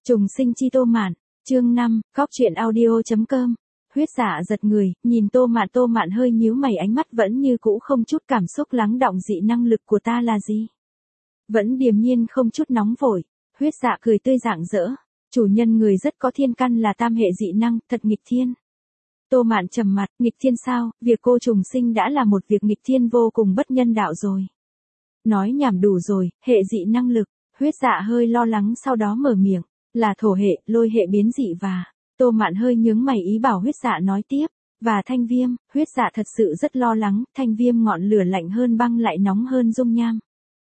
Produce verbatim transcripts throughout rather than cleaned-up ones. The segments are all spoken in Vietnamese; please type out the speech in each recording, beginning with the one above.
Trùng sinh chi Tô Mạn, chương năm, góc truyện audio.com. Huyết Dạ giật người, nhìn Tô Mạn, Tô Mạn hơi nhíu mày, ánh mắt vẫn như cũ không chút cảm xúc lắng đọng. Dị năng lực của ta là gì? Vẫn điềm nhiên không chút nóng vội. Huyết Dạ cười tươi rạng rỡ. Chủ nhân người rất có thiên căn, là tam hệ dị năng, thật nghịch thiên. Tô Mạn trầm mặt, nghịch thiên sao? Việc cô trùng sinh đã là một việc nghịch thiên vô cùng bất nhân đạo rồi. Nói nhảm đủ rồi, hệ dị năng lực. Huyết Dạ hơi lo lắng sau đó mở miệng. Là thổ hệ, lôi hệ biến dị và... Tô Mạn hơi nhướng mày ý bảo Huyết Dạ nói tiếp. Và thanh viêm. Huyết Dạ thật sự rất lo lắng. Thanh viêm ngọn lửa lạnh hơn băng, lại nóng hơn dung nham.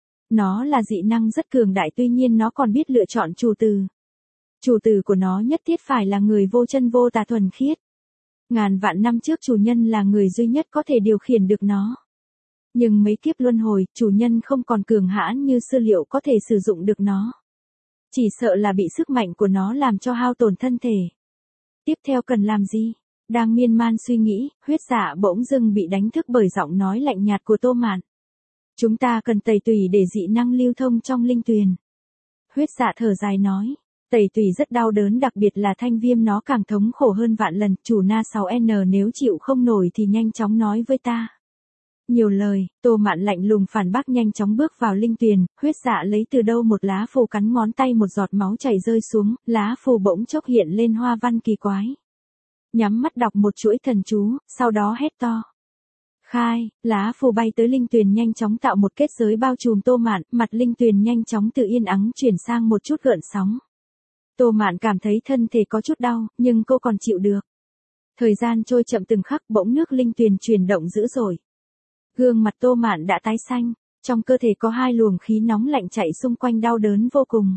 Nó là dị năng rất cường đại, tuy nhiên nó còn biết lựa chọn chủ từ. Chủ từ của nó nhất thiết phải là người vô chân vô tà thuần khiết. Ngàn vạn năm trước chủ nhân là người duy nhất có thể điều khiển được nó. Nhưng mấy kiếp luân hồi, chủ nhân không còn cường hãn như xưa, liệu có thể sử dụng được nó. Chỉ sợ là bị sức mạnh của nó làm cho hao tổn thân thể. Tiếp theo cần làm gì? Đang miên man suy nghĩ, Huyết Dạ bỗng dưng bị đánh thức bởi giọng nói lạnh nhạt của Tô Mạn. Chúng ta cần tẩy tùy để dị năng lưu thông trong linh tuyền. Huyết Dạ thở dài nói. Tẩy tùy rất đau đớn, đặc biệt là thanh viêm nó càng thống khổ hơn vạn lần. Chủ Na sáu N nếu chịu không nổi thì nhanh chóng nói với ta. Nhiều lời, Tô Mạn lạnh lùng phản bác, nhanh chóng bước vào linh tuyền. Huyết Dạ lấy từ đâu một lá phù, cắn ngón tay, một giọt máu chảy rơi xuống, lá phù bỗng chốc hiện lên hoa văn kỳ quái. Nhắm mắt đọc một chuỗi thần chú, sau đó hét to. Khai, lá phù bay tới linh tuyền, nhanh chóng tạo một kết giới bao trùm Tô Mạn, mặt linh tuyền nhanh chóng từ yên ắng chuyển sang một chút gợn sóng. Tô Mạn cảm thấy thân thể có chút đau, nhưng cô còn chịu được. Thời gian trôi chậm từng khắc, bỗng nước linh tuyền chuyển động dữ dội. Gương mặt Tô Mạn đã tái xanh, trong cơ thể có hai luồng khí nóng lạnh chạy xung quanh, đau đớn vô cùng.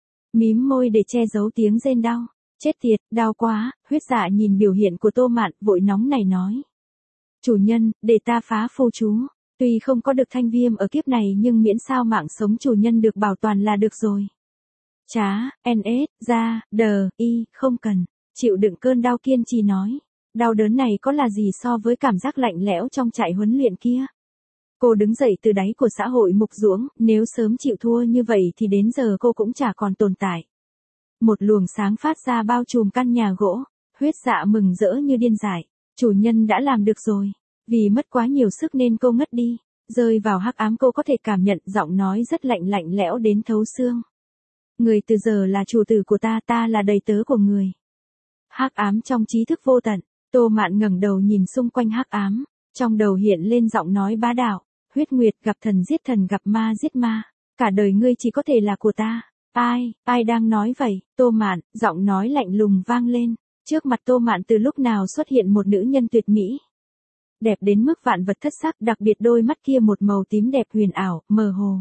Mím môi để che giấu tiếng rên đau. Chết tiệt, đau quá. Huyết Dạ nhìn biểu hiện của Tô Mạn, vội nóng nảy nói. Chủ nhân, để ta phá phù chú. Tuy không có được thanh viêm ở kiếp này, nhưng miễn sao mạng sống chủ nhân được bảo toàn là được rồi. Chá, N S, ra, đờ, y, không cần. Chịu đựng cơn đau, kiên trì nói. Đau đớn này có là gì so với cảm giác lạnh lẽo trong trại huấn luyện kia. Cô đứng dậy từ đáy của xã hội mục ruỗng, nếu sớm chịu thua như vậy thì đến giờ cô cũng chả còn tồn tại. Một luồng sáng phát ra bao trùm căn nhà gỗ. Huyết Dạ mừng rỡ như điên dại. Chủ nhân đã làm được rồi. Vì mất quá nhiều sức nên cô ngất đi. Rơi vào hắc ám, cô có thể cảm nhận giọng nói rất lạnh lạnh lẽo đến thấu xương. Người từ giờ là chủ tử của ta, ta là đầy tớ của người. Hắc ám trong trí thức vô tận. Tô Mạn ngẩng đầu nhìn xung quanh hắc ám, trong đầu hiện lên giọng nói bá đạo. Huyết Nguyệt, gặp thần giết thần, gặp ma giết ma. Cả đời ngươi chỉ có thể là của ta. Ai, ai đang nói vậy? Tô Mạn, giọng nói lạnh lùng vang lên. Trước mặt Tô Mạn từ lúc nào xuất hiện một nữ nhân tuyệt mỹ. Đẹp đến mức vạn vật thất sắc, đặc biệt đôi mắt kia một màu tím đẹp huyền ảo, mờ hồ.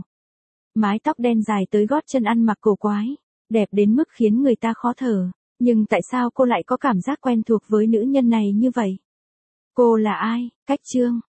Mái tóc đen dài tới gót chân, ăn mặc cổ quái. Đẹp đến mức khiến người ta khó thở. Nhưng tại sao cô lại có cảm giác quen thuộc với nữ nhân này như vậy? Cô là ai? Cách chương.